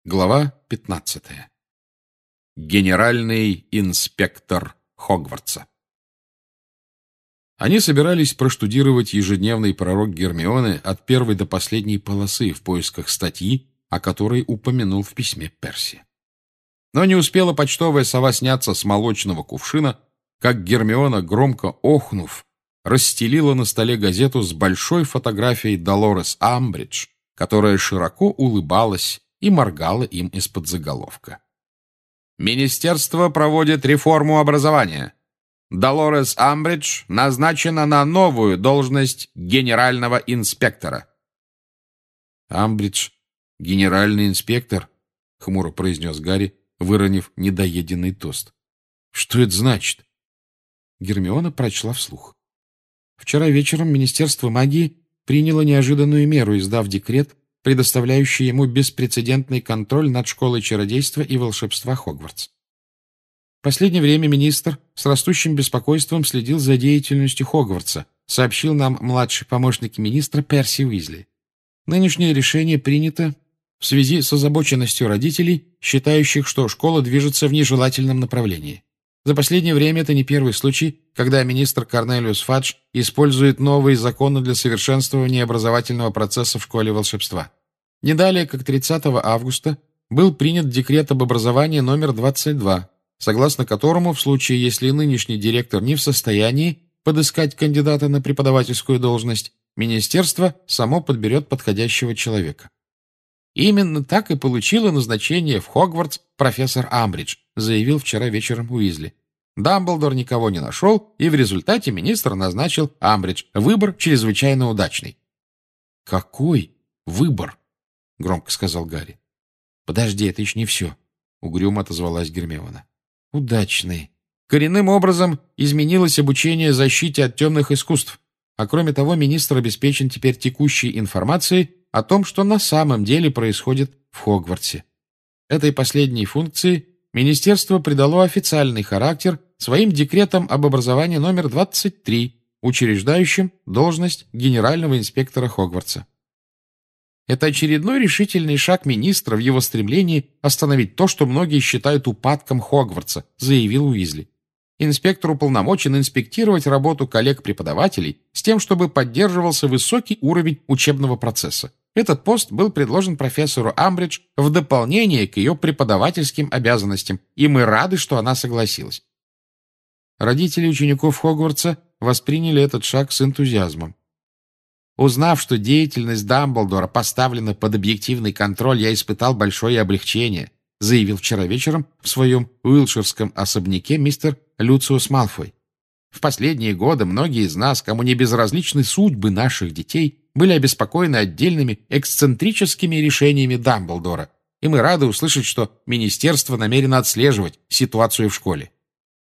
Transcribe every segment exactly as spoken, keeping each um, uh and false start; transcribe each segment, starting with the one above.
Глава пятнадцатая. Генеральный инспектор Хогвартса. Они собирались проштудировать ежедневный пророк Гермионы от первой до последней полосы в поисках статьи, о которой упомянул в письме Перси. Но не успела почтовая сова сняться с молочного кувшина, как Гермиона, громко охнув, расстелила на столе газету с большой фотографией Долорес Амбридж, которая широко улыбалась и моргала им из-под заголовка. Министерство проводит реформу образования. Долорес Амбридж назначена на новую должность генерального инспектора. «Амбридж — генеральный инспектор?» — хмуро произнес Гарри, выронив недоеденный тост. «Что это значит?» Гермиона прочла вслух. «Вчера вечером Министерство магии приняло неожиданную меру, издав декрет, предоставляющий ему беспрецедентный контроль над школой чародейства и волшебства Хогвартс. В последнее время министр с растущим беспокойством следил за деятельностью Хогвартса, сообщил нам младший помощник министра Перси Уизли. Нынешнее решение принято в связи с озабоченностью родителей, считающих, что школа движется в нежелательном направлении. За последнее время это не первый случай, когда министр Корнелиус Фадж использует новые законы для совершенствования образовательного процесса в школе волшебства. Не далее, как тридцатого августа, был принят декрет об образовании номер двадцать два, согласно которому в случае, если нынешний директор не в состоянии подыскать кандидата на преподавательскую должность, министерство само подберет подходящего человека. «Именно так и получила назначение в Хогвартс профессор Амбридж», заявил вчера вечером Уизли. Дамблдор никого не нашел, и в результате министр назначил Амбридж. Выбор чрезвычайно удачный. «Какой выбор?» — громко сказал Гарри. «Подожди, это еще не все», — угрюмо отозвалась Гермиона. «Удачный. Коренным образом изменилось обучение защите от темных искусств, а кроме того министр обеспечен теперь текущей информацией о том, что на самом деле происходит в Хогвартсе. Этой последней функции министерство придало официальный характер своим декретом об образовании номер двадцать три, учреждающим должность генерального инспектора Хогвартса. Это очередной решительный шаг министра в его стремлении остановить то, что многие считают упадком Хогвартса, заявил Уизли. Инспектор уполномочен инспектировать работу коллег-преподавателей с тем, чтобы поддерживался высокий уровень учебного процесса. Этот пост был предложен профессору Амбридж в дополнение к ее преподавательским обязанностям, и мы рады, что она согласилась. Родители учеников Хогвартса восприняли этот шаг с энтузиазмом. Узнав, что деятельность Дамблдора поставлена под объективный контроль, я испытал большое облегчение, заявил вчера вечером в своем уилтширском особняке мистер Люциус Малфой. В последние годы многие из нас, кому не безразличны судьбы наших детей, были обеспокоены отдельными эксцентрическими решениями Дамблдора, и мы рады услышать, что министерство намерено отслеживать ситуацию в школе.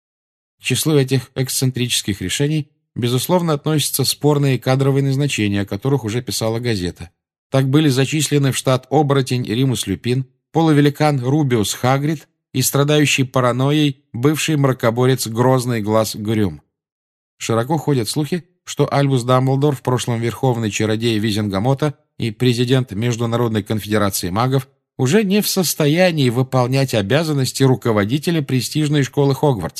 К числу этих эксцентрических решений, безусловно, относятся спорные кадровые назначения, о которых уже писала газета. Так были зачислены в штат оборотень Римус Люпин, полувеликан Рубиус Хагрид и страдающий паранойей бывший мракоборец Грозный Глаз Грюм. Широко ходят слухи, что Альбус Дамблдор, в прошлом верховный чародей Визенгамота и президент Международной конфедерации магов, уже не в состоянии выполнять обязанности руководителя престижной школы Хогвартс.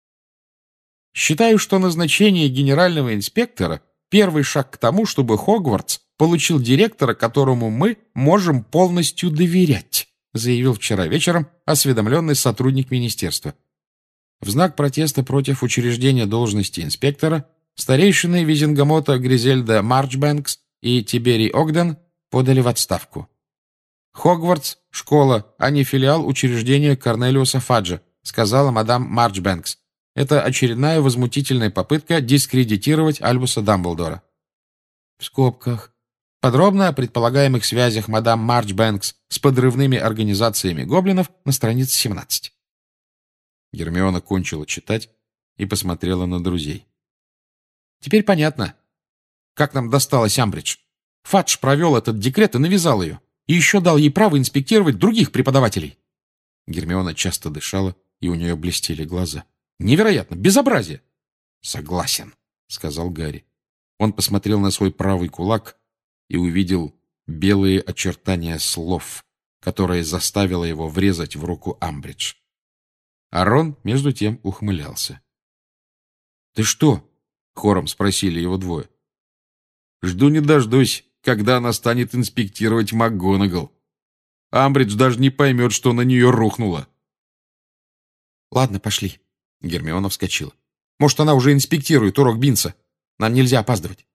Считаю, что назначение генерального инспектора – первый шаг к тому, чтобы Хогвартс получил директора, которому мы можем полностью доверять, заявил вчера вечером осведомленный сотрудник министерства. В знак протеста против учреждения должности инспектора старейшины Визенгамота Гризельда Марчбэнкс и Тиберий Огден подали в отставку. «Хогвартс – школа, а не филиал учреждения Корнелиуса Фаджа», сказала мадам Марчбэнкс. Это очередная возмутительная попытка дискредитировать Альбуса Дамблдора. В скобках. Подробно о предполагаемых связях мадам Марчбэнкс с подрывными организациями гоблинов на странице семнадцать. Гермиона кончила читать и посмотрела на друзей. Теперь понятно, как нам досталась Амбридж. Фадж провел этот декрет и навязал ее, и еще дал ей право инспектировать других преподавателей. Гермиона часто дышала, и у нее блестели глаза. Невероятно! Безобразие! Согласен, сказал Гарри. Он посмотрел на свой правый кулак и увидел белые очертания слов, которая заставила его врезать в руку Амбридж. А Рон, между тем, ухмылялся. — Ты что? — хором спросили его двое. — Жду не дождусь, когда она станет инспектировать МакГонагал. Амбридж даже не поймет, что на нее рухнуло. — Ладно, пошли. Гермиона вскочила. — Может, она уже инспектирует урок Бинса. Нам нельзя опаздывать.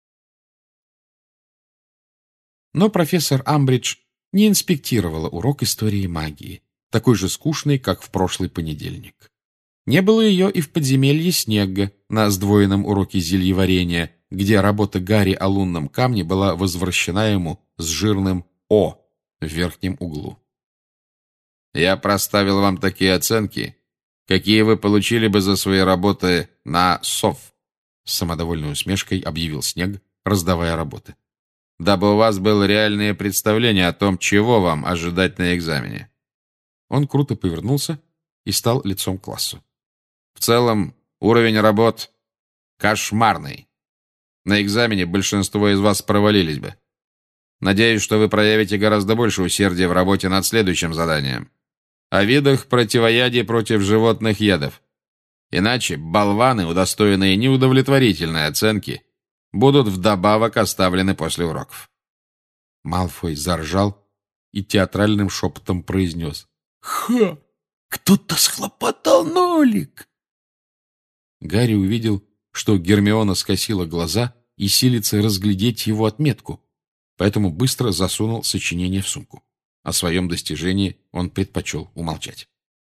Но профессор Амбридж не инспектировала урок истории магии, такой же скучный, как в прошлый понедельник. Не было ее и в подземелье Снегга на сдвоенном уроке зельеварения, где работа Гарри о лунном камне была возвращена ему с жирным «О» в верхнем углу. «Я проставил вам такие оценки, какие вы получили бы за свои работы на СОВ», с самодовольной усмешкой объявил Снегг, раздавая работы. «Дабы у вас было реальное представление о том, чего вам ожидать на экзамене». Он круто повернулся и стал лицом к классу. «В целом, уровень работ кошмарный. На экзамене большинство из вас провалились бы. Надеюсь, что вы проявите гораздо больше усердия в работе над следующим заданием. О видах противоядий против животных ядов. Иначе болваны, удостоенные неудовлетворительной оценки, будут вдобавок оставлены после уроков». Малфой заржал и театральным шепотом произнес: «Ха! Кто-то схлопотал нолик!» Гарри увидел, что Гермиона скосила глаза и силится разглядеть его отметку, поэтому быстро засунул сочинение в сумку. О своем достижении он предпочел умолчать.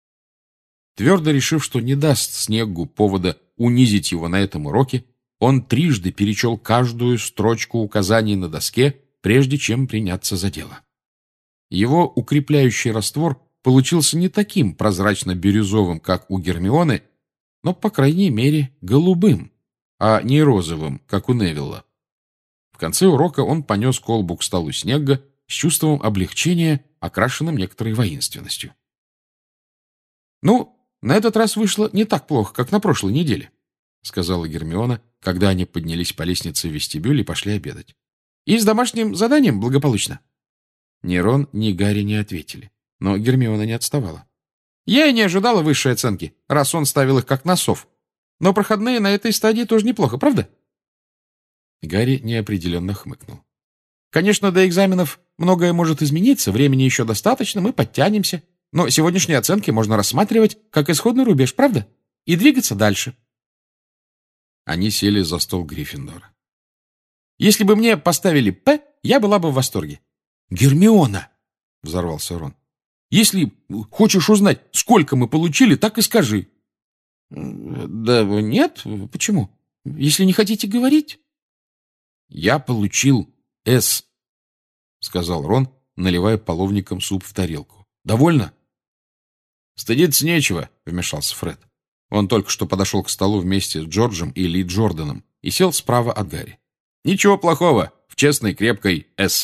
Твердо решив, что не даст Снеггу повода унизить его на этом уроке, он трижды перечел каждую строчку указаний на доске, прежде чем приняться за дело. Его укрепляющий раствор получился не таким прозрачно-бирюзовым, как у Гермионы, но, по крайней мере, голубым, а не розовым, как у Невилла. В конце урока он понес колбу к столу Снегга с чувством облегчения, окрашенным некоторой воинственностью. «Ну, на этот раз вышло не так плохо, как на прошлой неделе», — сказала Гермиона, когда они поднялись по лестнице в вестибюль и пошли обедать. «И с домашним заданием благополучно». Ни Рон, ни Гарри не ответили, но Гермиона не отставала. «Я и не ожидала высшей оценки, раз он ставил их как на сов. Но проходные на этой стадии тоже неплохо, правда?» Гарри неопределенно хмыкнул. «Конечно, до экзаменов многое может измениться, времени еще достаточно, мы подтянемся. Но сегодняшние оценки можно рассматривать как исходный рубеж, правда? И двигаться дальше». Они сели за стол Гриффиндора. «Если бы мне поставили «П», я была бы в восторге». «Гермиона!» — взорвался Рон. «Если хочешь узнать, сколько мы получили, так и скажи». «Да нет, почему? Если не хотите говорить». «Я получил «С», — сказал Рон, наливая половником суп в тарелку. «Довольно?» «Стыдиться нечего», — вмешался Фред. Он только что подошел к столу вместе с Джорджем и Ли Джорданом и сел справа от Гарри. «Ничего плохого в честной крепкой «С».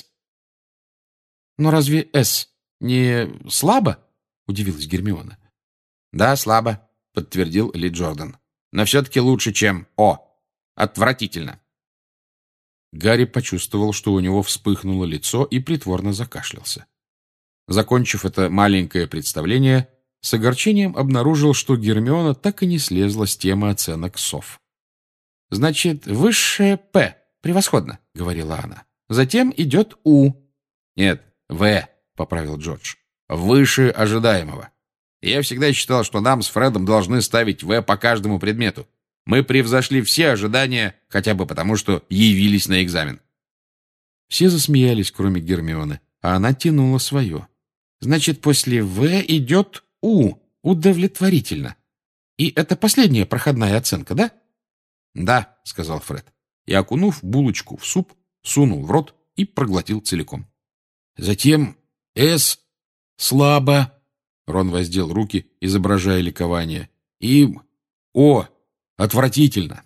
«Но разве «С» не слабо?» — удивилась Гермиона. «Да, слабо», — подтвердил Ли Джордан. «Но все-таки лучше, чем «О». Отвратительно». Гарри почувствовал, что у него вспыхнуло лицо, и притворно закашлялся. Закончив это маленькое представление, с огорчением обнаружил, что Гермиона так и не слезла с темы оценок сов. «Значит, высшее «П». Превосходно», — говорила она. «Затем идет «У». «Нет, «В», — поправил Джордж. «Выше ожидаемого. Я всегда считал, что нам с Фредом должны ставить «В» по каждому предмету. Мы превзошли все ожидания, хотя бы потому, что явились на экзамен». Все засмеялись, кроме Гермионы, а она тянула свое. «Значит, после «В» идет «У». Удовлетворительно. И это последняя проходная оценка, да?» «Да», — сказал Фред. И, окунув булочку в суп, сунул в рот и проглотил целиком. Затем «С» слабо. Рон воздел руки, изображая ликование. И «О» отвратительно.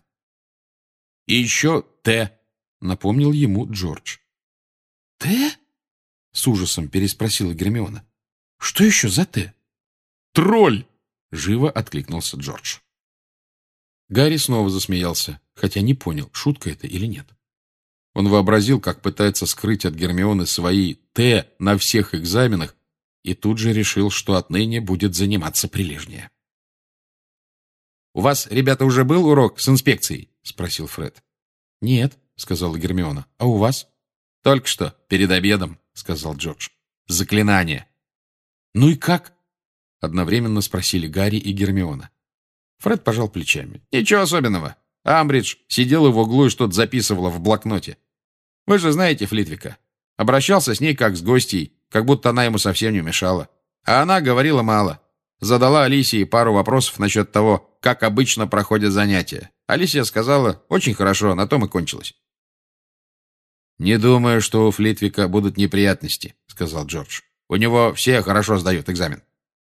И еще «Т», напомнил ему Джордж. «Т?» — с ужасом переспросила Гермиона. «Что еще за «Т»?» «Тролль!» — живо откликнулся Джордж. Гарри снова засмеялся, хотя не понял, шутка это или нет. Он вообразил, как пытается скрыть от Гермионы свои «Т» на всех экзаменах, и тут же решил, что отныне будет заниматься прилежнее. «У вас, ребята, уже был урок с инспекцией?» — спросил Фред. «Нет», — сказала Гермиона. «А у вас?» «Только что, перед обедом», — сказал Джордж. «Заклинание». «Ну и как?» — одновременно спросили Гарри и Гермиона. Фред пожал плечами. «Ничего особенного. Амбридж сидела в углу и что-то записывала в блокноте. Вы же знаете Флитвика. Обращался с ней как с гостьей, как будто она ему совсем не мешала. А она говорила мало. Задала Алисии пару вопросов насчет того, как обычно проходят занятия. Алисия сказала: «Очень хорошо, на том и кончилось». «Не думаю, что у Флитвика будут неприятности», — сказал Джордж. «У него все хорошо сдают экзамен».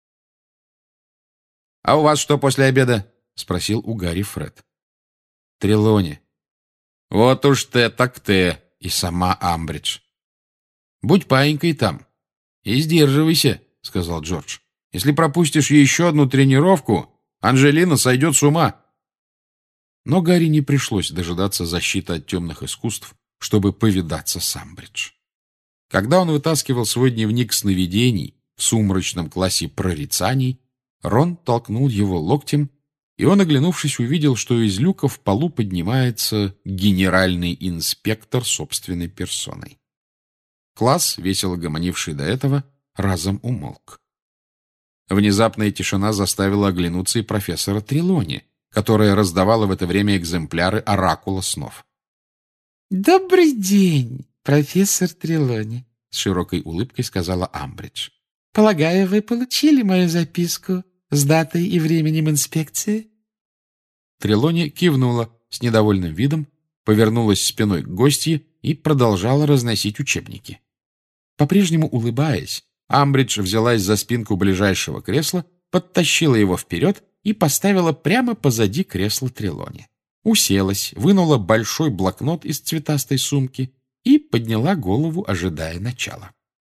«А у вас что после обеда?» — спросил у Гарри Фред. «Трелони». «Вот уж ты так ты, и сама Амбридж». «Будь паинькой там и сдерживайся», — сказал Джордж. «Если пропустишь еще одну тренировку, Анжелина сойдет с ума». Но Гарри не пришлось дожидаться защиты от темных искусств, чтобы повидаться с Амбридж. Когда он вытаскивал свой дневник сновидений в сумрачном классе прорицаний, Рон толкнул его локтем, и он, оглянувшись, увидел, что из люка в полу поднимается генеральный инспектор собственной персоной. Класс, весело гомонивший до этого, разом умолк. Внезапная тишина заставила оглянуться и профессора Трелони, которая раздавала в это время экземпляры оракула снов. «Добрый день, профессор Трелони», — с широкой улыбкой сказала Амбридж. «Полагаю, вы получили мою записку с датой и временем инспекции?» Трелони кивнула с недовольным видом, повернулась спиной к гостье и продолжала разносить учебники. По-прежнему улыбаясь, Амбридж взялась за спинку ближайшего кресла, подтащила его вперед и поставила прямо позади кресла Трелони. Уселась, вынула большой блокнот из цветастой сумки и подняла голову, ожидая начала.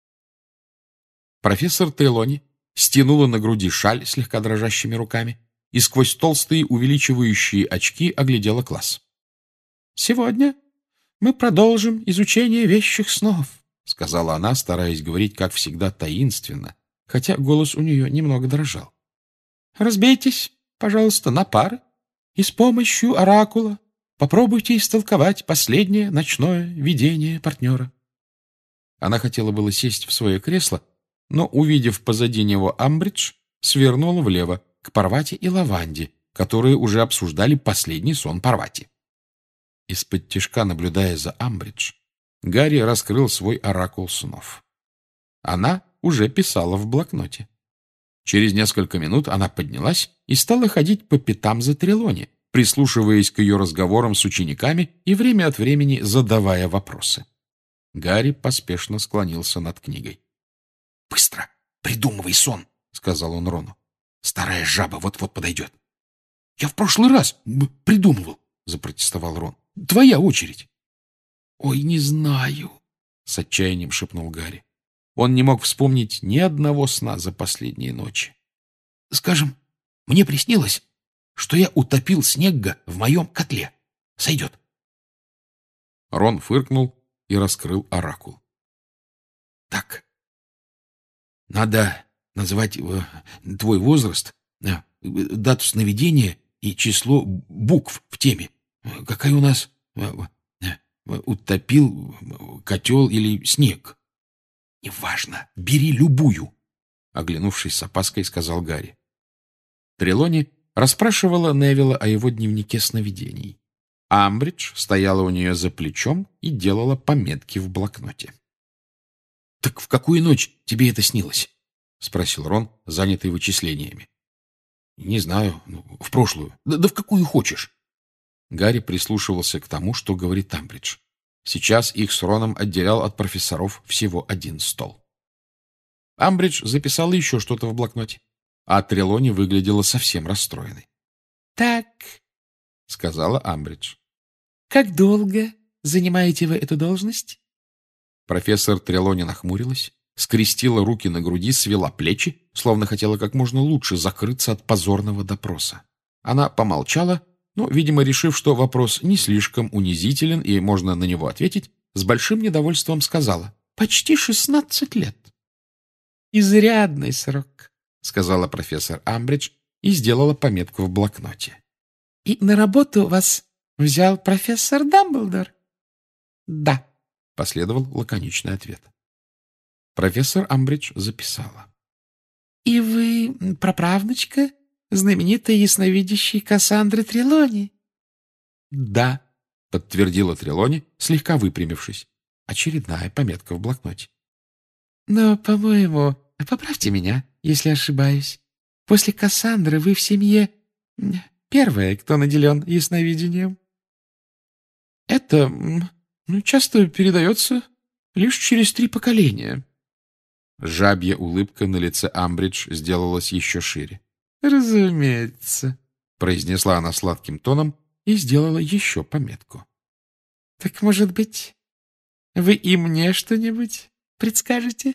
Профессор Трелони стянула на груди шаль слегка дрожащими руками и сквозь толстые увеличивающие очки оглядела класс. «Сегодня мы продолжим изучение вещих снов», — сказала она, стараясь говорить, как всегда, таинственно, хотя голос у нее немного дрожал. «Разбейтесь, пожалуйста, на пары и с помощью оракула попробуйте истолковать последнее ночное видение партнера». Она хотела было сесть в свое кресло, но, увидев позади него Амбридж, свернула влево, к Парвати и Лаванде, которые уже обсуждали последний сон Парвати. Из-под тишка, наблюдая за Амбридж, Гарри раскрыл свой оракул снов. Она уже писала в блокноте. Через несколько минут она поднялась и стала ходить по пятам за Трелони, прислушиваясь к ее разговорам с учениками и время от времени задавая вопросы. Гарри поспешно склонился над книгой. «Быстро! Придумывай сон!» — сказал он Рону. «Старая жаба вот-вот подойдет». «Я в прошлый раз придумывал!» — запротестовал Рон. «Твоя очередь!» «Ой, не знаю!» — с отчаянием шепнул Гарри. Он не мог вспомнить ни одного сна за последние ночи. «Скажем, мне приснилось, что я утопил Снегга в моем котле. Сойдет?» Рон фыркнул и раскрыл оракул. «Так, надо назвать э, твой возраст, э, дату сновидения и число букв в теме. Какая у нас э, э, утопил котел или снег?» «Неважно, бери любую», — оглянувшись с опаской, сказал Гарри. Трелони расспрашивала Невилла о его дневнике сновидений. Амбридж стояла у нее за плечом и делала пометки в блокноте. — Так в какую ночь тебе это снилось? — спросил Рон, занятый вычислениями. — Не знаю, в прошлую. Да, да в какую хочешь. Гарри прислушивался к тому, что говорит Амбридж. Сейчас их с Роном отделял от профессоров всего один стол. Амбридж записала еще что-то в блокноте, а Трелони выглядела совсем расстроенной. — Так, — сказала Амбридж. — как долго занимаете вы эту должность? Профессор Трелони нахмурилась, скрестила руки на груди, свела плечи, словно хотела как можно лучше закрыться от позорного допроса. Она помолчала, но, видимо, решив, что вопрос не слишком унизителен и можно на него ответить, с большим недовольством сказала: «Почти шестнадцать лет». изрядный срок, — сказала профессор Амбридж и сделала пометку в блокноте. — И на работу вас взял профессор Дамблдор? — Да, — последовал лаконичный ответ. Профессор Амбридж записала. — И вы праправнучка знаменитой ясновидящей Кассандры Трелони? — Да, — подтвердила Трелони, слегка выпрямившись. Очередная пометка в блокноте. — Но, по-моему, поправьте меня, если ошибаюсь. После Кассандры вы в семье первая, кто наделен ясновидением. — Это ну, часто передается лишь через три поколения. Жабья улыбка на лице Амбридж сделалась еще шире. — Разумеется, — произнесла она сладким тоном и сделала еще пометку. — Так, может быть, вы и мне что-нибудь предскажете?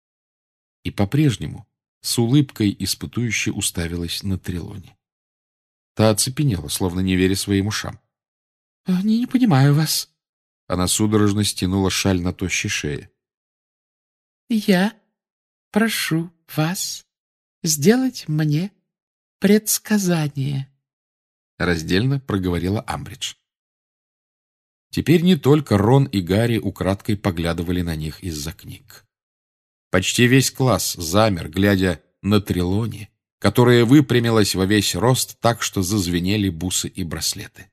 И по-прежнему с улыбкой испытующе уставилась на Трелони. Та оцепенела, словно не веря своим ушам. — Не, не понимаю вас. Она судорожно стянула шаль на тощей шее. — Я прошу вас сделать мне предсказание, — раздельно проговорила Амбридж. Теперь не только Рон и Гарри украдкой поглядывали на них из-за книг. Почти весь класс замер, глядя на Трелони, которая выпрямилась во весь рост так, что зазвенели бусы и браслеты.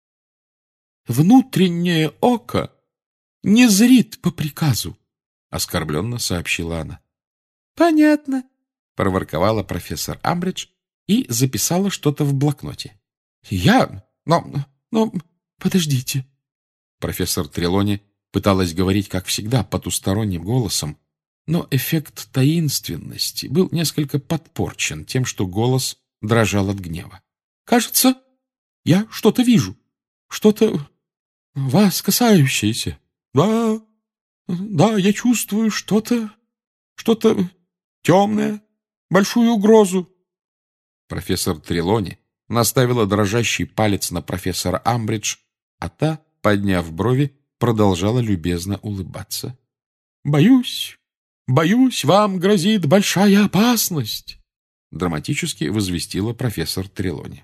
«Внутреннее око не зрит по приказу», — оскорбленно сообщила она. «Понятно», — проворковала профессор Амбридж и записала что-то в блокноте. «Я? Но... но... подождите». Профессор Трелони пыталась говорить, как всегда, потусторонним голосом, но эффект таинственности был несколько подпорчен тем, что голос дрожал от гнева. «Кажется, я что-то вижу, что-то вас касающееся. Да, да, я чувствую что-то, что-то темное, большую угрозу». Профессор Трелони наставила дрожащий палец на профессора Амбридж, а та, подняв брови, продолжала любезно улыбаться. «Боюсь, боюсь, вам грозит большая опасность», — драматически возвестила профессор Трелони.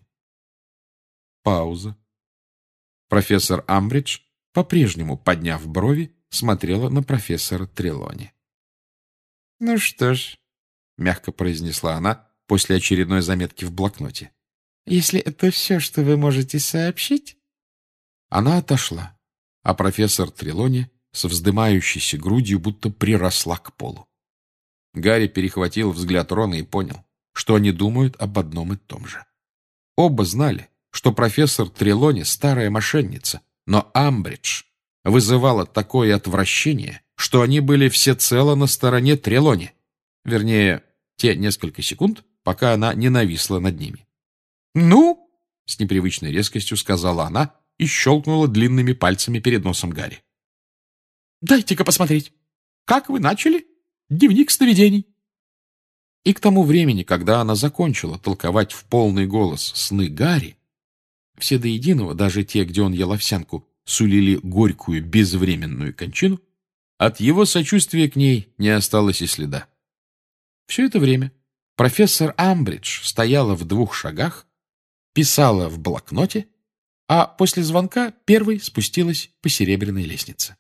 Пауза. Профессор Амбридж, по-прежнему подняв брови, смотрела на профессора Трелони. «Ну что ж», — мягко произнесла она после очередной заметки в блокноте, «если это все, что вы можете сообщить...» Она отошла, а профессор Трелони со вздымающейся грудью будто приросла к полу. Гарри перехватил взгляд Рона и понял, что они думают об одном и том же. Оба знали, что профессор Трелони старая мошенница, но Амбридж вызывала такое отвращение, что они были всецело на стороне Трелони, вернее, те несколько секунд, пока она не нависла над ними. «Ну?» — с непривычной резкостью сказала она и щелкнула длинными пальцами перед носом Гарри. «Дайте-ка посмотреть. Как вы начали? Дневник сновидений». И к тому времени, когда она закончила толковать в полный голос сны Гарри, все до единого, даже те, где он ел овсянку, сулили горькую безвременную кончину, от его сочувствия к ней не осталось и следа. Все это время профессор Амбридж стояла в двух шагах, писала в блокноте, а после звонка первой спустилась по серебряной лестнице.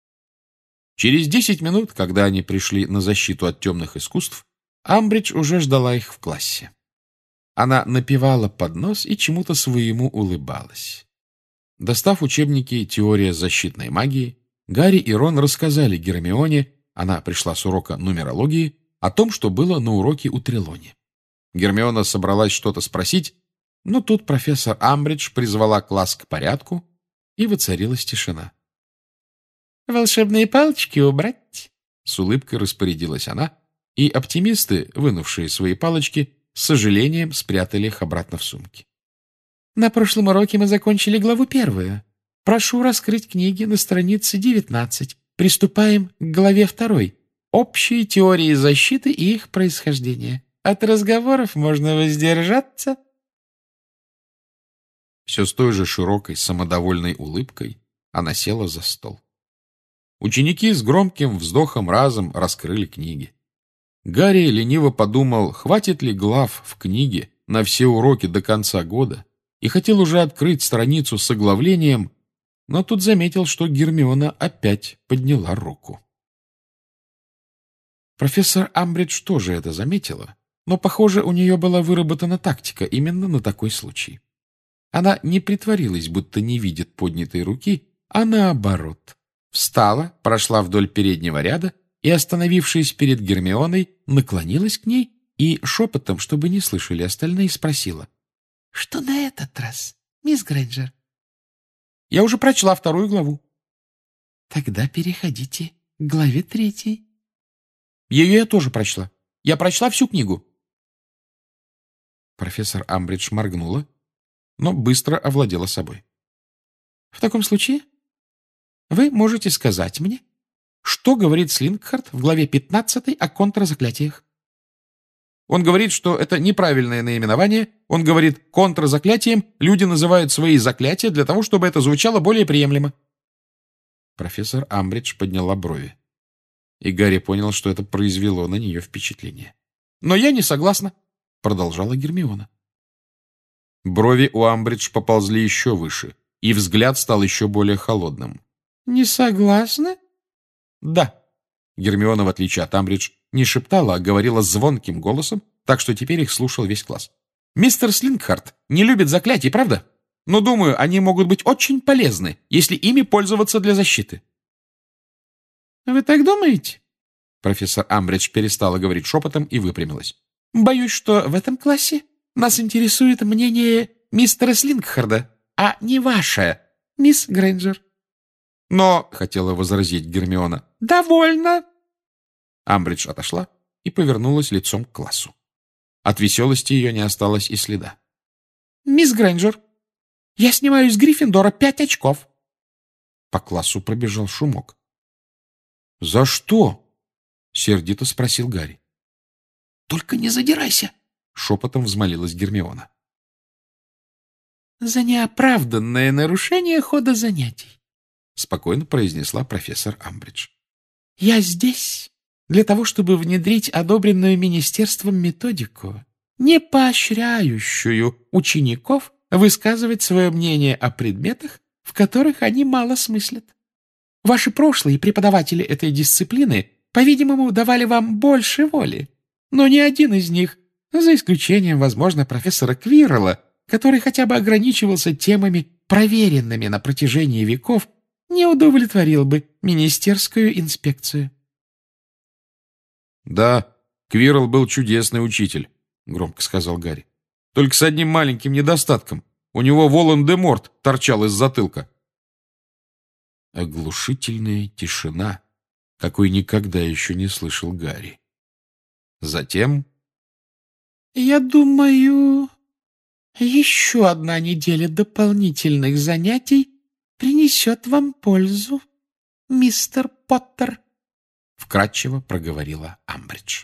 Через десять минут, когда они пришли на защиту от темных искусств, Амбридж уже ждала их в классе. Она напевала под нос и чему-то своему улыбалась. Достав учебники «Теория защитной магии», Гарри и Рон рассказали Гермионе, она пришла с урока нумерологии, о том, что было на уроке у Трелони. Гермиона собралась что-то спросить, но тут профессор Амбридж призвала класс к порядку, и воцарилась тишина. «Волшебные палочки убрать!» — с улыбкой распорядилась она, и оптимисты, вынувшие свои палочки, с сожалением спрятали их обратно в сумки. «На прошлом уроке мы закончили главу первую. Прошу раскрыть книги на странице девятнадцать. Приступаем к главе второй. Общие теории защиты и их происхождение. От разговоров можно воздержаться». Все с той же широкой, самодовольной улыбкой она села за стол. Ученики с громким вздохом разом раскрыли книги. Гарри лениво подумал, хватит ли глав в книге на все уроки до конца года, и хотел уже открыть страницу с оглавлением, но тут заметил, что Гермиона опять подняла руку. Профессор Амбридж тоже это заметила, но, похоже, у нее была выработана тактика именно на такой случай. Она не притворилась, будто не видит поднятой руки, а наоборот. Встала, прошла вдоль переднего ряда и, остановившись перед Гермионой, наклонилась к ней и шепотом, чтобы не слышали остальные, спросила: «Что на этот раз, мисс Грейнджер?» «Я уже прочла вторую главу». «Тогда переходите к главе третьей». «Ее я тоже прочла. Я прочла всю книгу». Профессор Амбридж моргнула, но быстро овладела собой. «В таком случае вы можете сказать мне, что говорит Слингхарт в главе пятнадцатой о контрзаклятиях?» Он говорит, что это неправильное наименование. Он говорит, контрзаклятием люди называют свои заклятия для того, чтобы это звучало более приемлемо. Профессор Амбридж подняла брови, и Гарри понял, что это произвело на нее впечатление. «Но я не согласна», — продолжала Гермиона. Брови у Амбридж поползли еще выше, и взгляд стал еще более холодным. «Не согласна?» «Да». Гермиона, в отличие от Амбридж, не шептала, а говорила звонким голосом, так что теперь их слушал весь класс. «Мистер Слингхарт не любит заклятий, правда? Но, думаю, они могут быть очень полезны, если ими пользоваться для защиты». «Вы так думаете?» Профессор Амбридж перестала говорить шепотом и выпрямилась. «Боюсь, что в этом классе нас интересует мнение мистера Слингхарда, а не ваше, мисс Грейнджер». «Но», — хотела возразить Гермиона. «Довольно». Амбридж отошла и повернулась лицом к классу. От веселости ее не осталось и следа. «Мисс Грейнджер, я снимаю из Гриффиндора пять очков». По классу пробежал шумок. «За что?» — сердито спросил Гарри. «Только не задирайся», — шепотом взмолилась Гермиона. «За неоправданное нарушение хода занятий», — спокойно произнесла профессор Амбридж. «Я здесь для того, чтобы внедрить одобренную министерством методику, не поощряющую учеников высказывать свое мнение о предметах, в которых они мало смыслят. Ваши прошлые преподаватели этой дисциплины, по-видимому, давали вам больше воли, но ни один из них, за исключением, возможно, профессора Квиррелла, который хотя бы ограничивался темами, проверенными на протяжении веков, не удовлетворил бы министерскую инспекцию». «Да, Квиррелл был чудесный учитель», — громко сказал Гарри. «Только с одним маленьким недостатком. У него Волан-де-Морт торчал из затылка». Оглушительная тишина, какой никогда еще не слышал Гарри. Затем... «Я думаю, еще одна неделя дополнительных занятий принесет вам пользу, мистер Поттер», — вкратчиво проговорила Амбридж.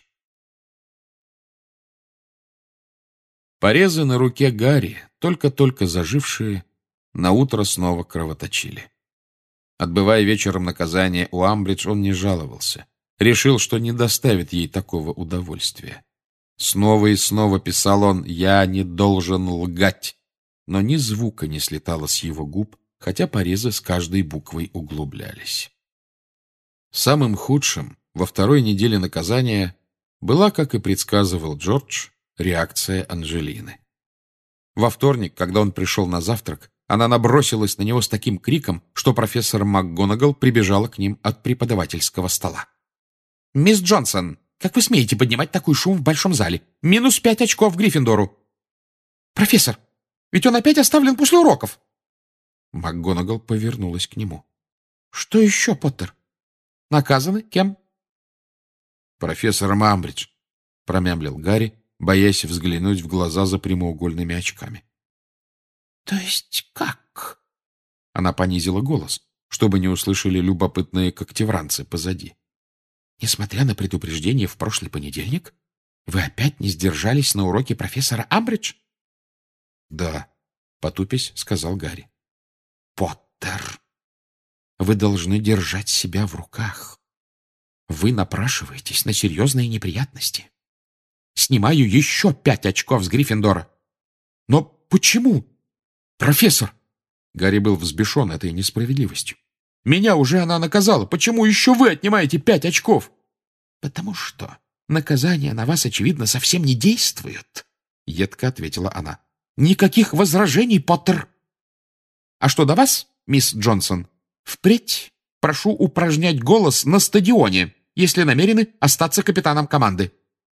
Порезы на руке Гарри, только-только зажившие, наутро снова кровоточили. Отбывая вечером наказание у Амбридж, он не жаловался. Решил, что не доставит ей такого удовольствия. Снова и снова писал он «Я не должен лгать», но ни звука не слетало с его губ, хотя порезы с каждой буквой углублялись. Самым худшим во второй неделе наказания была, как и предсказывал Джордж, реакция Анджелины. Во вторник, когда он пришел на завтрак, она набросилась на него с таким криком, что профессор МакГонагал прибежала к ним от преподавательского стола. «Мисс Джонсон, как вы смеете поднимать такой шум в большом зале? Минус пять очков Гриффиндору!» «Профессор, ведь он опять оставлен после уроков!» МакГонагал повернулась к нему. «Что еще, Поттер? Наказаны кем?» «Профессором Амбридж», — промямлил Гарри, боясь взглянуть в глаза за прямоугольными очками. «То есть как?» Она понизила голос, чтобы не услышали любопытные когтевранцы позади. «Несмотря на предупреждение в прошлый понедельник, вы опять не сдержались на уроке профессора Амбридж?» «Да», — потупясь, сказал Гарри. «Поттер, вы должны держать себя в руках. вы напрашиваетесь на серьезные неприятности. Снимаю еще пять очков с Гриффиндора. Но почему, профессор? Гарри был взбешен этой несправедливостью. Меня уже она наказала. Почему еще вы отнимаете пять очков? Потому что наказание на вас, очевидно, совсем не действует, едко ответила она. Никаких возражений, Поттер. А что до вас, мисс Джонсон, впредь прошу упражнять голос на стадионе, если намерены остаться капитаном команды.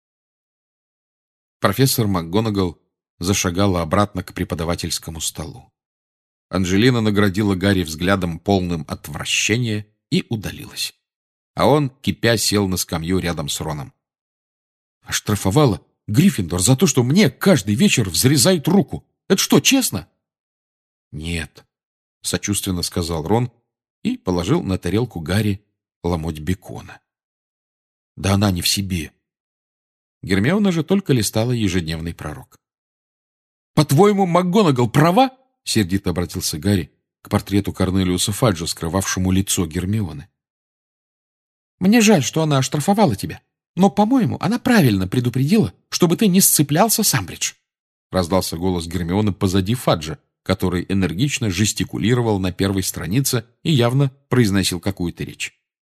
Профессор МакГонагал зашагала обратно к преподавательскому столу. Анжелина наградила Гарри взглядом, полным отвращения, и удалилась. А он, кипя, сел на скамью рядом с Роном. «Оштрафовала Гриффиндор за то, что мне каждый вечер взрезают руку. Это что, честно?» «Нет», — сочувственно сказал Рон и положил на тарелку Гарри ломоть бекона. «Да она не в себе». Гермиона же только листала ежедневный пророк. «По-твоему, МакГонагал права?» — сердито обратился Гарри к портрету Корнелиуса Фаджа, скрывавшему лицо Гермионы. «Мне жаль, что она оштрафовала тебя, но, по-моему, она правильно предупредила, чтобы ты не сцеплялся с Амбридж», — раздался голос Гермионы позади Фаджа, который энергично жестикулировал на первой странице и явно произносил какую-то речь.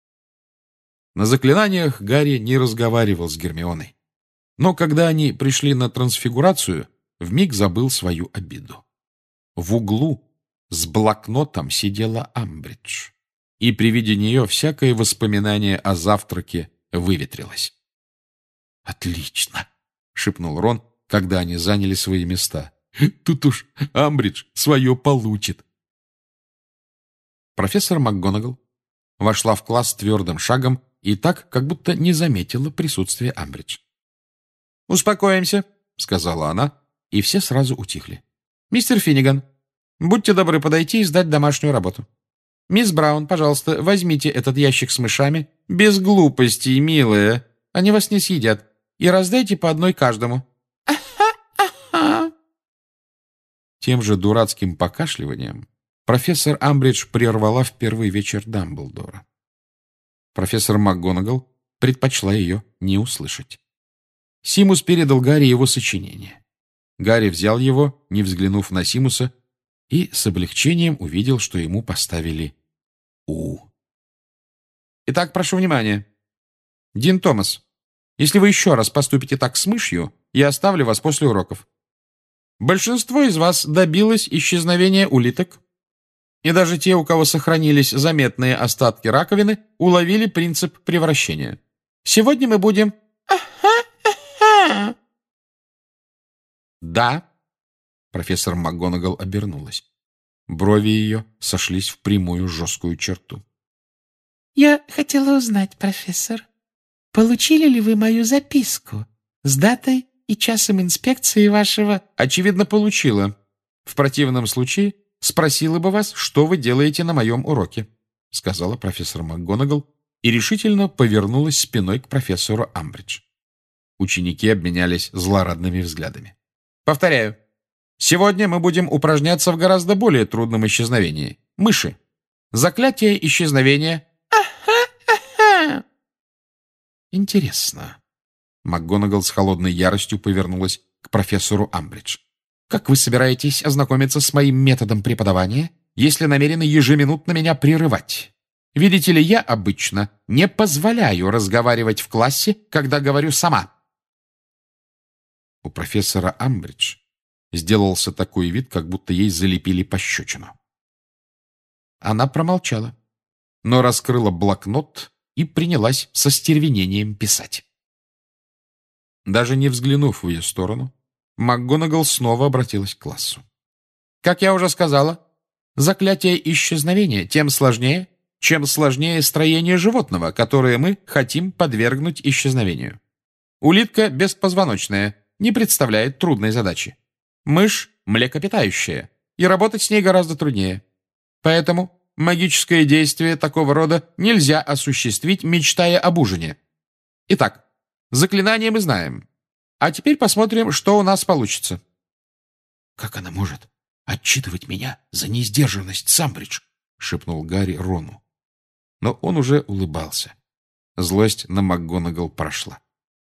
На заклинаниях Гарри не разговаривал с Гермионой, но когда они пришли на трансфигурацию, вмиг забыл свою обиду. В углу с блокнотом сидела Амбридж, и при виде нее всякое воспоминание о завтраке выветрилось. «Отлично!» — шепнул Рон, когда они заняли свои места. «Тут уж Амбридж свое получит!» Профессор МакГонагал вошла в класс твердым шагом и так, как будто не заметила присутствия Амбридж. «Успокоимся», — сказала она, и все сразу утихли. «Мистер Финниган, будьте добры подойти и сдать домашнюю работу. Мисс Браун, пожалуйста, возьмите этот ящик с мышами. Без глупостей, милая. Они вас не съедят. И раздайте по одной каждому». «Ага-ага». Тем же дурацким покашливанием профессор Амбридж прервала в первый вечер Дамблдора. Профессор МакГонагал предпочла ее не услышать. Симус передал Гарри его сочинение. Гарри взял его, не взглянув на Симуса, и с облегчением увидел, что ему поставили «У». «Итак, прошу внимания. Дин Томас, если вы еще раз поступите так с мышью, я оставлю вас после уроков. Большинство из вас добилось исчезновения улиток, и даже те, у кого сохранились заметные остатки раковины, уловили принцип превращения. Сегодня мы будем...» «Да». Профессор МакГонагал обернулась. Брови ее сошлись в прямую жесткую черту. «Я хотела узнать, профессор, получили ли вы мою записку с датой и часом инспекции вашего...» «Очевидно, получила. В противном случае спросила бы вас, что вы делаете на моем уроке», — сказала профессор МакГонагал и решительно повернулась спиной к профессору Амбридж. Ученики обменялись злорадными взглядами. «Повторяю. Сегодня мы будем упражняться в гораздо более трудном исчезновении. Мыши. Заклятие исчезновения». «Ага-ага». «Интересно». МакГонагал с холодной яростью повернулась к профессору Амбридж. «Как вы собираетесь ознакомиться с моим методом преподавания, если намерены ежеминутно меня прерывать? Видите ли, я обычно не позволяю разговаривать в классе, когда говорю сама». У профессора Амбридж сделался такой вид, как будто ей залепили пощечину. Она промолчала, но раскрыла блокнот и принялась со стервенением писать. Даже не взглянув в ее сторону, МакГонагал снова обратилась к классу. «Как я уже сказала, заклятие исчезновения тем сложнее, чем сложнее строение животного, которое мы хотим подвергнуть исчезновению. Улитка беспозвоночная не представляет трудной задачи. Мышь млекопитающая, и работать с ней гораздо труднее. Поэтому магическое действие такого рода нельзя осуществить, мечтая об ужине. Итак, заклинание мы знаем. А теперь посмотрим, что у нас получится». «Как она может отчитывать меня за несдержанность, Самбридж?» — шепнул Гарри Рону. Но он уже улыбался. Злость на МакГонагал прошла.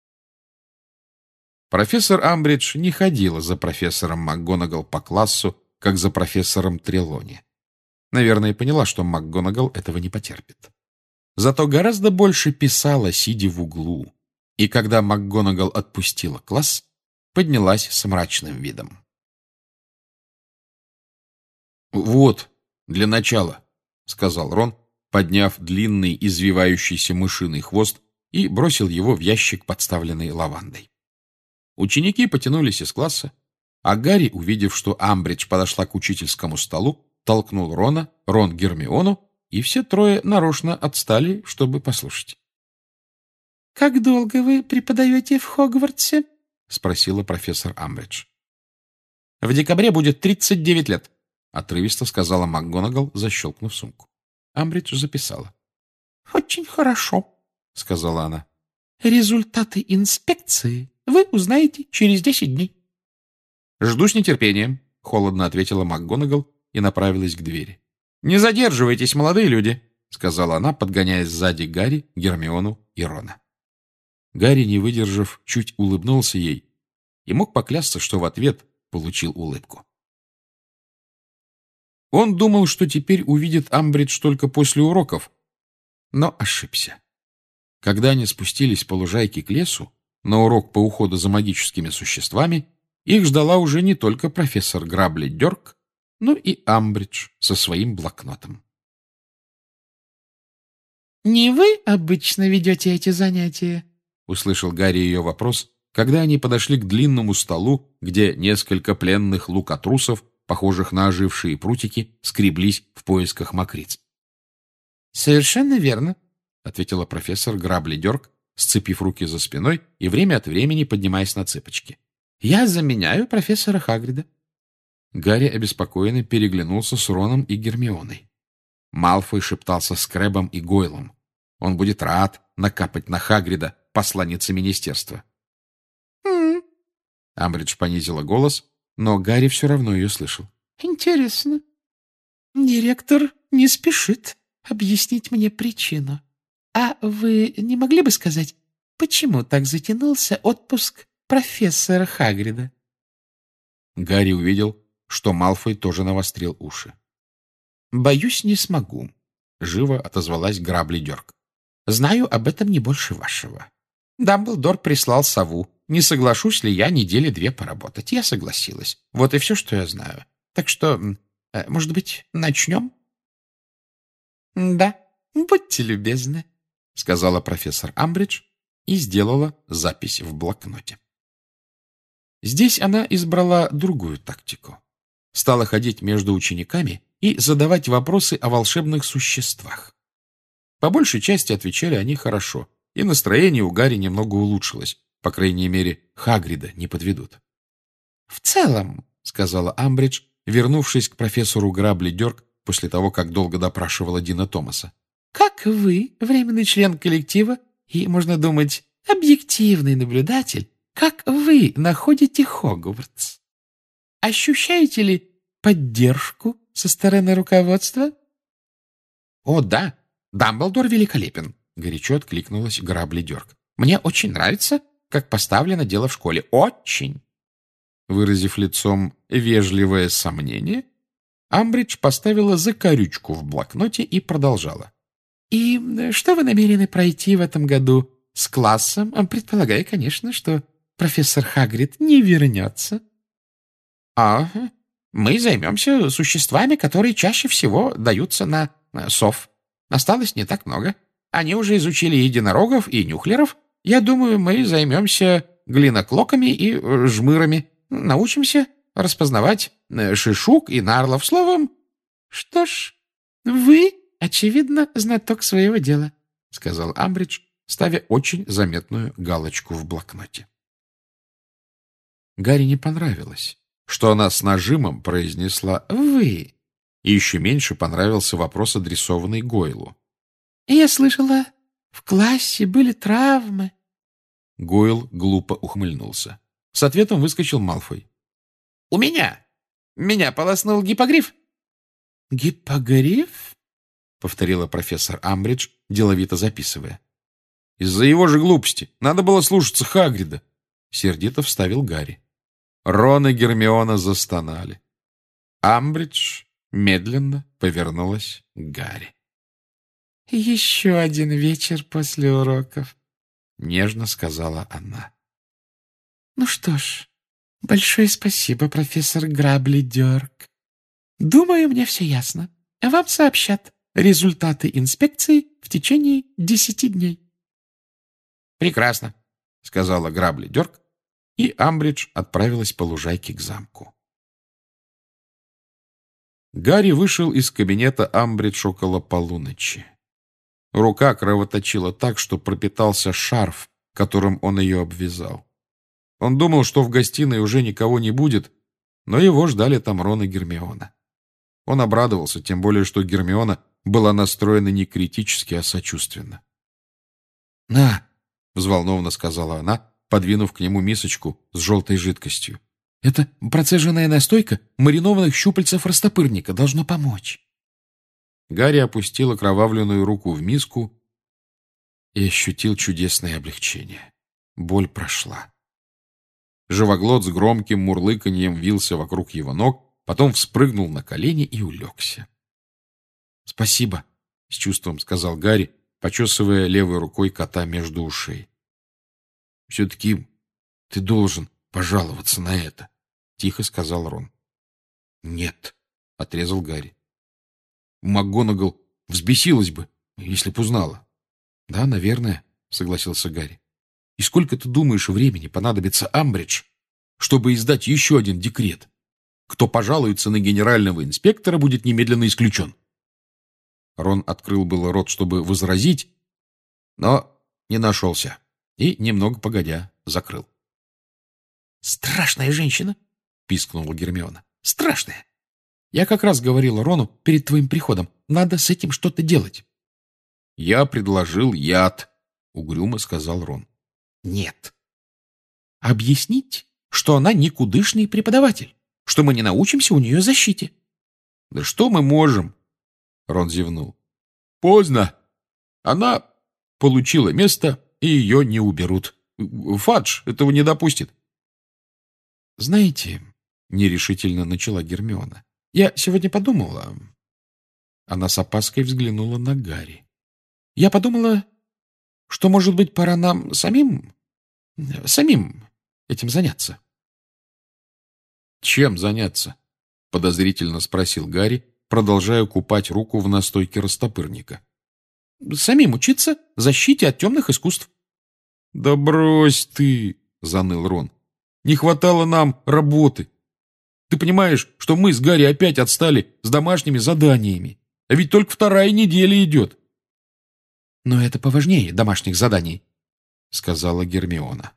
Профессор Амбридж не ходила за профессором МакГонагал по классу, как за профессором Трелони. Наверное, поняла, что МакГонагал этого не потерпит. Зато гораздо больше писала, сидя в углу. И когда МакГонагал отпустила класс, поднялась с мрачным видом. «Вот, для начала», — сказал Рон, подняв длинный извивающийся мышиный хвост и бросил его в ящик, подставленный лавандой. Ученики потянулись из класса, а Гарри, увидев, что Амбридж подошла к учительскому столу, толкнул Рона, Рон Гермиону, и все трое нарочно отстали, чтобы послушать. — Как долго вы преподаете в Хогвартсе? — спросила профессор Амбридж. — В декабре будет тридцать девять лет, — отрывисто сказала МакГонагал, защелкнув сумку. Амбридж записала. — Очень хорошо, — сказала она. — Результаты инспекции вы узнаете через десять дней. — Жду с нетерпением, — холодно ответила МакГонагал и направилась к двери. — Не задерживайтесь, молодые люди, — сказала она, подгоняя сзади Гарри, Гермиону и Рона. Гарри, не выдержав, чуть улыбнулся ей и мог поклясться, что в ответ получил улыбку. Он думал, что теперь увидит Амбридж только после уроков, но ошибся. Когда они спустились по лужайке к лесу на урок по уходу за магическими существами, их ждала уже не только профессор Грабли-Дёрк, но и Амбридж со своим блокнотом. — Не вы обычно ведете эти занятия? — услышал Гарри ее вопрос, когда они подошли к длинному столу, где несколько пленных лукотрусов, похожих на ожившие прутики, скреблись в поисках мокриц. — Совершенно верно, — ответила профессор Грабли-Дёрк, сцепив руки за спиной и время от времени поднимаясь на цыпочки. — Я заменяю профессора Хагрида. Гарри обеспокоенно переглянулся с Роном и Гермионой. Малфой шептался с Крэббом и Гойлом. Он будет рад накапать на Хагрида, посланница министерства. «М-м», — Амбридж понизила голос, но Гарри все равно ее слышал. — Интересно. Директор не спешит объяснить мне причину. А вы не могли бы сказать, почему так затянулся отпуск профессора Хагрида? Гарри увидел, что Малфой тоже навострил уши. — Боюсь, не смогу, — живо отозвалась Грабли-Дёрк. — Знаю об этом не больше вашего. Дамблдор прислал сову. Не соглашусь ли я недели две поработать? Я согласилась. Вот и все, что я знаю. Так что, может быть, начнем? — Да, будьте любезны, — сказала профессор Амбридж и сделала запись в блокноте. Здесь она избрала другую тактику. Стала ходить между учениками и задавать вопросы о волшебных существах. По большей части отвечали они хорошо, и настроение у Гарри немного улучшилось. По крайней мере, Хагрида не подведут. — В целом, — сказала Амбридж, вернувшись к профессору Грабли-Дёрк после того, как долго допрашивала Дина Томаса. — как вы, временный член коллектива и, можно думать, объективный наблюдатель, как вы находите Хогвартс? Ощущаете ли поддержку со стороны руководства? — О, да, Дамблдор великолепен, — горячо откликнулась Грабли-Дёрк. — Мне очень нравится, как поставлено дело в школе. Очень. Выразив лицом вежливое сомнение, Амбридж поставила закорючку в блокноте и продолжала. — И что вы намерены пройти в этом году с классом, предполагая, конечно, что профессор Хагрид не вернется? — А мы займемся существами, которые чаще всего даются на сов. Осталось не так много. Они уже изучили единорогов и нюхлеров. Я думаю, мы займемся глиноклоками и жмырами. Научимся распознавать шишук и нарлов. Словом... — Что ж, вы, очевидно, знаток своего дела, — сказал Амбридж, ставя очень заметную галочку в блокноте. Гарри не понравилось, что она с нажимом произнесла «вы», и еще меньше понравился вопрос, адресованный Гойлу. — Я слышала, в классе были травмы. Гойл глупо ухмыльнулся. С ответом выскочил Малфой. — У меня! Меня полоснул гиппогриф! — Гиппогриф? — повторила профессор Амбридж, деловито записывая. Из-за его же глупости. Надо было слушаться Хагрида. Сердито вставил Гарри. Рон и Гермиона застонали. Амбридж медленно повернулась к Гарри. «Еще один вечер после уроков», — нежно сказала она. «Ну что ж, большое спасибо, профессор Грабли-Дёрк. Думаю, мне все ясно. Вам сообщат результаты инспекции в течение десяти дней». «Прекрасно», — сказала Грабли-Дёрк, и Амбридж отправилась по лужайке к замку. Гарри вышел из кабинета Амбридж около полуночи. Рука кровоточила так, что пропитался шарф, которым он ее обвязал. Он думал, что в гостиной уже никого не будет, но его ждали там Рон и Гермиона. Он обрадовался, тем более, что Гермиона была настроена не критически, а сочувственно. «На!» — взволнованно сказала она, подвинув к нему мисочку с желтой жидкостью. «Это процеженная настойка маринованных щупальцев растопырника. Должно помочь». Гарри опустил окровавленную руку в миску и ощутил чудесное облегчение. Боль прошла. Живоглот с громким мурлыканьем вился вокруг его ног, потом вспрыгнул на колени и улегся. «Спасибо», — с чувством сказал Гарри, почесывая левой рукой кота между ушей. «Все-таки ты должен пожаловаться на это», — тихо сказал Рон. «Нет», — отрезал Гарри. «МакГонагал взбесилась бы, если б узнала». «Да, наверное», — согласился Гарри. «И сколько, ты думаешь, времени понадобится Амбридж, чтобы издать еще один декрет? Кто пожалуется на генерального инспектора, будет немедленно исключен». Рон открыл было рот, чтобы возразить, но не нашелся и, немного погодя, закрыл. «Страшная женщина!» — пискнула Гермиона. «Страшная! Я как раз говорила Рону перед твоим приходом. Надо с этим что-то делать». «Я предложил яд», — угрюмо сказал Рон. «Нет. Объяснить, что она никудышный преподаватель, что мы не научимся у нее защите». «Да что мы можем?» — Рон зевнул. «Поздно. Она получила место, и ее не уберут. Фадж этого не допустит». «Знаете, — нерешительно начала Гермиона, — я сегодня подумала...» Она с опаской взглянула на Гарри. «Я подумала, что, может быть, пора нам самим... самим этим заняться». «Чем заняться?» — подозрительно спросил Гарри, продолжая купать руку в настойке растопырника. «Самим учиться защите от темных искусств». «Да брось ты!» — заныл Рон. «Не хватало нам работы. Ты понимаешь, что мы с Гарри опять отстали с домашними заданиями, а ведь только вторая неделя идет». «Но это поважнее домашних заданий», — сказала Гермиона.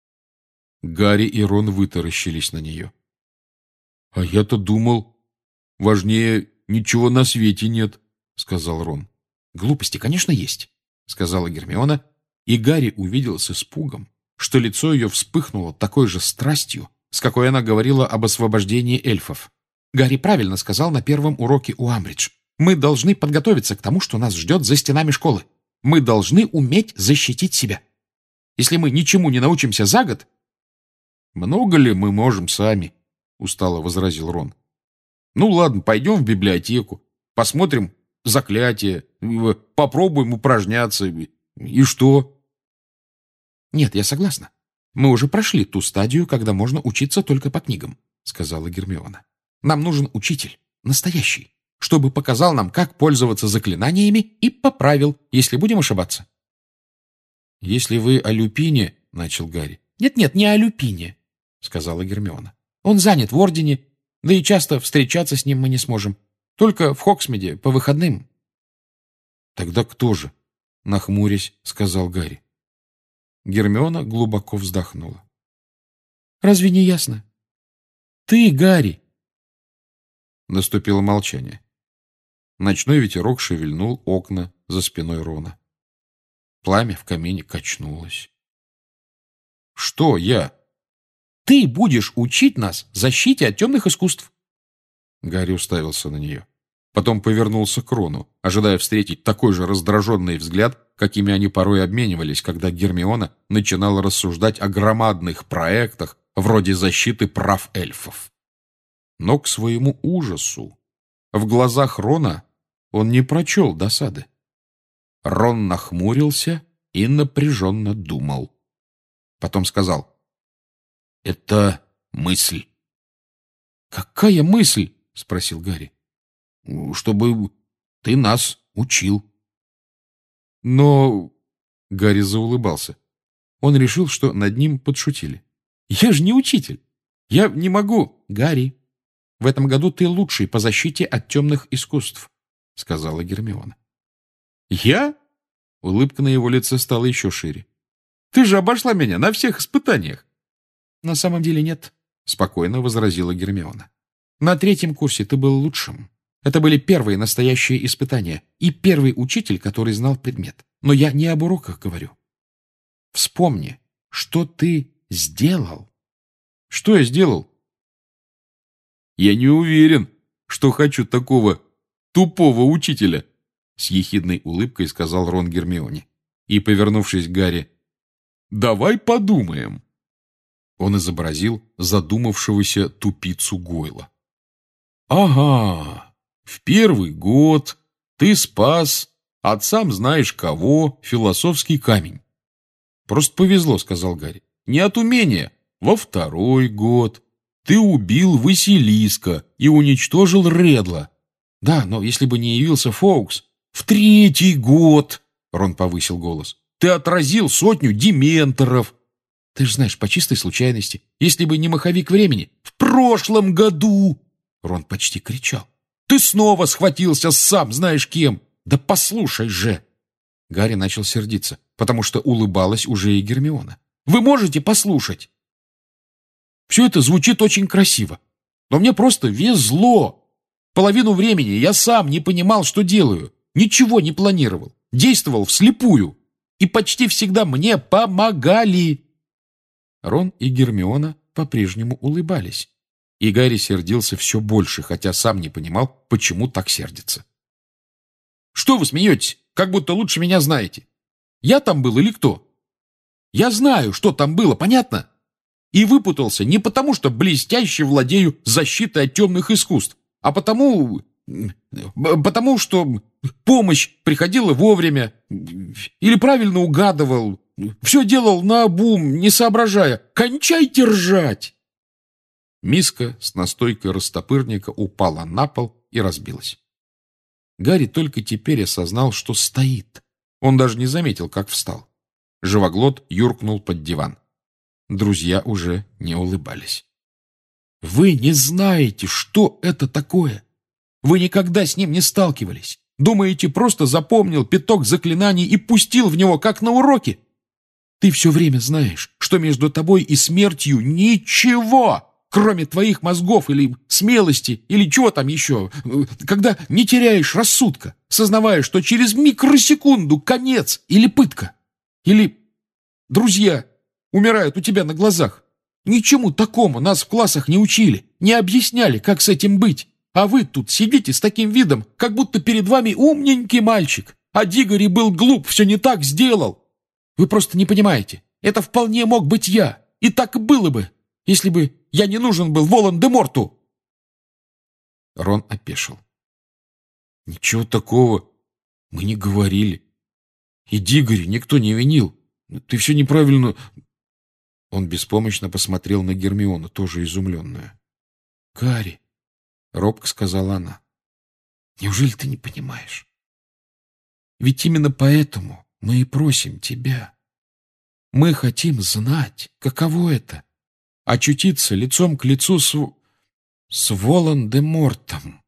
Гарри и Рон вытаращились на нее. «А я-то думал, важнее ничего на свете нет», — сказал Рон. «Глупости, конечно, есть», — сказала Гермиона, и Гарри увидел с испугом, что лицо ее вспыхнуло такой же страстью, с какой она говорила об освобождении эльфов. Гарри правильно сказал на первом уроке у Амбридж. Мы должны подготовиться к тому, что нас ждет за стенами школы. Мы должны уметь защитить себя. Если мы ничему не научимся за год... «Много ли мы можем сами?» — устало возразил Рон. «Ну ладно, пойдем в библиотеку, посмотрим заклятие, попробуем упражняться. И что?» «Нет, я согласна. Мы уже прошли ту стадию, когда можно учиться только по книгам», — сказала Гермиона. «Нам нужен учитель, настоящий, чтобы показал нам, как пользоваться заклинаниями и поправил, если будем ошибаться». «Если вы о Люпине...» — начал Гарри. «Нет-нет, не о Люпине», — сказала Гермиона. «Он занят в Ордене, да и часто встречаться с ним мы не сможем. Только в Хоксмиде по выходным». «Тогда кто же?» — нахмурясь, сказал Гарри. Гермиона глубоко вздохнула. «Разве не ясно? Ты, Гарри!» Наступило молчание. Ночной ветерок шевельнул окна за спиной Рона. Пламя в камине качнулось. «Что я?» «Ты будешь учить нас защите от темных искусств!» Гарри уставился на нее. Потом повернулся к Рону, ожидая встретить такой же раздраженный взгляд, какими они порой обменивались, когда Гермиона начинала рассуждать о громадных проектах вроде защиты прав эльфов. Но к своему ужасу в глазах Рона он не прочел досады. Рон нахмурился и напряженно думал. Потом сказал: «Это мысль». «Какая мысль?» — спросил Гарри. «Чтобы ты нас учил». «Но...» — Гарри заулыбался. Он решил, что над ним подшутили. «Я же не учитель. Я не могу...» «Гарри, в этом году ты лучший по защите от темных искусств», — сказала Гермиона. «Я?» — улыбка на его лице стала еще шире. «Ты же обошла меня на всех испытаниях». «На самом деле нет», — спокойно возразила Гермиона. «На третьем курсе ты был лучшим. Это были первые настоящие испытания и первый учитель, который знал предмет. Но я не об уроках говорю. Вспомни, что ты сделал». «Что я сделал?» «Я не уверен, что хочу такого тупого учителя», — с ехидной улыбкой сказал Рон Гермионе. И, повернувшись к Гарри: «Давай подумаем». Он изобразил задумавшегося тупицу Гойла. «Ага, в первый год ты спас от сам знаешь кого философский камень». «Просто повезло», — сказал Гарри. «Не от умения. Во второй год ты убил Василиска и уничтожил Редла». «Да, но если бы не явился Фоукс...» «В третий год», — Рон повысил голос, — «ты отразил сотню дементоров». «Ты же знаешь, по чистой случайности, если бы не маховик времени...» «В прошлом году», — Рон почти кричал, — «ты снова схватился с сам знаешь кем». «Да послушай же!» Гарри начал сердиться, потому что улыбалась уже и Гермиона. «Вы можете послушать?» «Все это звучит очень красиво, но мне просто везло. Половину времени я сам не понимал, что делаю, ничего не планировал, действовал вслепую, и почти всегда мне помогали». Рон и Гермиона по-прежнему улыбались, и Гарри сердился все больше, хотя сам не понимал, почему так сердится. «Что вы смеетесь, как будто лучше меня знаете? Я там был или кто? Я знаю, что там было, понятно? И выпутался не потому, что блестяще владею защитой от темных искусств, а потому... потому что помощь приходила вовремя, или правильно угадывал, все делал наобум, не соображая. Кончайте ржать!» Миска с настойкой растопырника упала на пол и разбилась. Гарри только теперь осознал, что стоит. Он даже не заметил, как встал. Живоглот юркнул под диван. Друзья уже не улыбались. «Вы не знаете, что это такое. Вы никогда с ним не сталкивались. Думаете, просто запомнил пяток заклинаний и пустил в него, как на уроке? Ты все время знаешь, что между тобой и смертью ничего, кроме твоих мозгов или смелости, или чего там еще, когда не теряешь рассудка, сознавая, что через микросекунду конец или пытка, или друзья умирают у тебя на глазах. Ничему такому нас в классах не учили, не объясняли, как с этим быть. А вы тут сидите с таким видом, как будто перед вами умненький мальчик, а Дигори был глуп, все не так сделал. Вы просто не понимаете, это вполне мог быть я, и так и было бы, если бы я не нужен был Волан-де-Морту». Рон опешил. «Ничего такого мы не говорили. И Дигори никто не винил. Ты все неправильно...» Он беспомощно посмотрел на Гермиону, тоже изумленную. «Гарри», — робко сказала она, — «неужели ты не понимаешь? Ведь именно поэтому мы и просим тебя. Мы хотим знать, каково это — очутиться лицом к лицу с... с Волан-де-Мортом».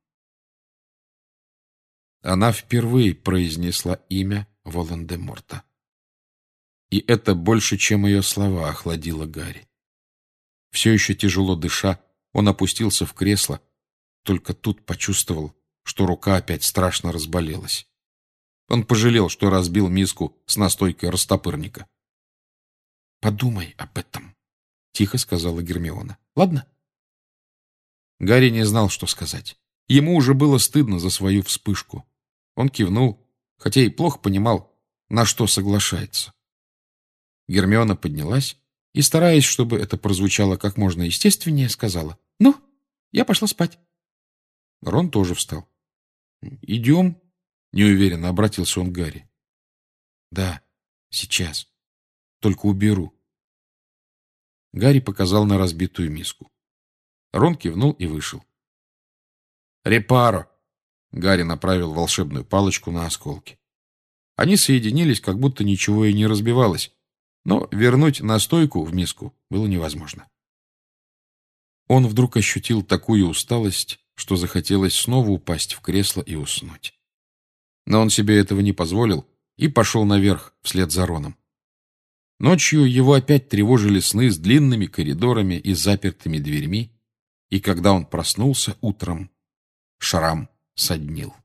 Она впервые произнесла имя Волан-де-Морта. И это больше, чем ее слова, охладило Гарри. Все еще тяжело дыша, он опустился в кресло, только тут почувствовал, что рука опять страшно разболелась. Он пожалел, что разбил миску с настойкой растопырника. «Подумай об этом», — тихо сказала Гермиона. «Ладно?» Гарри не знал, что сказать. Ему уже было стыдно за свою вспышку. Он кивнул, хотя и плохо понимал, на что соглашается. Гермиона поднялась и, стараясь, чтобы это прозвучало как можно естественнее, сказала: «Ну, я пошла спать». Рон тоже встал. «Идем?» — неуверенно обратился он к Гарри. «Да, сейчас. Только уберу». Гарри показал на разбитую миску. Рон кивнул и вышел. «Репаро!» — Гарри направил волшебную палочку на осколки. Они соединились, как будто ничего и не разбивалось, но вернуть настойку в миску было невозможно. Он вдруг ощутил такую усталость, что захотелось снова упасть в кресло и уснуть. Но он себе этого не позволил и пошел наверх вслед за Роном. Ночью его опять тревожили сны с длинными коридорами и запертыми дверьми, и когда он проснулся утром, шрам соднил.